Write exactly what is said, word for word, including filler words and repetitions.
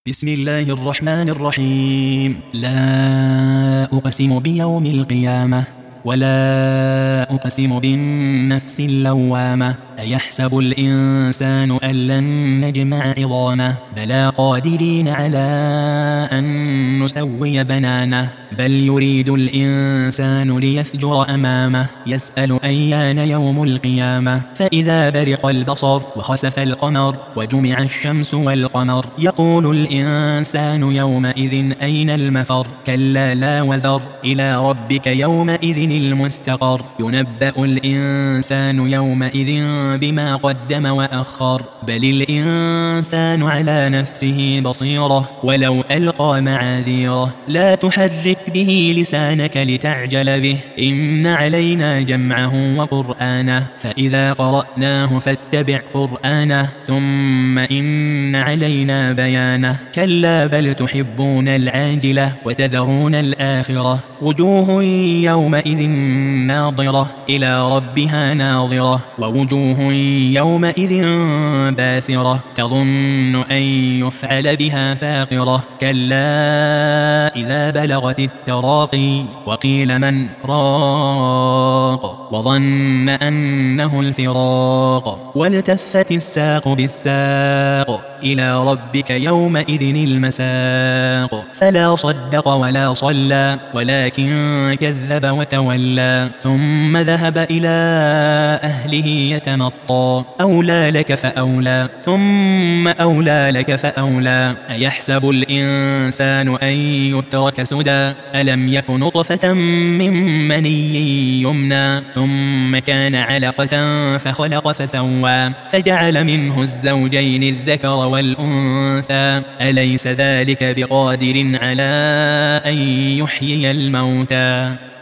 بسم الله الرحمن الرحيم. لا أقسم بيوم القيامة ولا أقسم بالنفس اللوامة. أيحسب الإنسان أن لن نجمع عظامه بلى قادرين على أن نسوي بنانه بل يريد الإنسان ليفجر أمامه يسأل أيان يوم القيامة فإذا برق البصر وخسف القمر وجمع الشمس والقمر يقول الإنسان يومئذ أين المفر كلا لا وزر إلى ربك يومئذ المستقر ينبأ الإنسان يومئذ بما قدم وأخر بل الإنسان على نفسه بصيرة ولو ألقى معاذيره لا تحرك به لسانك لتعجل به إن علينا جمعه وقرآنه فإذا قرأناه فاتبع قرآنه ثم إن علينا بيانه كلا بل تحبون العاجلة وتذرون الآخرة وجوه يومئذ ناظرة إلى ربها ناظرة ووجوه يومئذ باسرة تظن أن يفعل بها فاقرة كلا إذا بلغت التراقي وقيل من راق وظن أنه الفراق والتفت الساق بالساق إلى ربك يومئذ المساق فلا صدق ولا صلى ولكن كذب وتولى ثم ذهب إلى أهله يتمطى أولى لك فأولى ثم أولى لك فأولى أيحسب الإنسان أن يترك سدى ألم يك نطفة من مني يمنى ثم كان علقة فخلق فسوى فجعل منه الزوجين الذكر والأنثى أليس ذلك بقادر على أن يحيي الموتى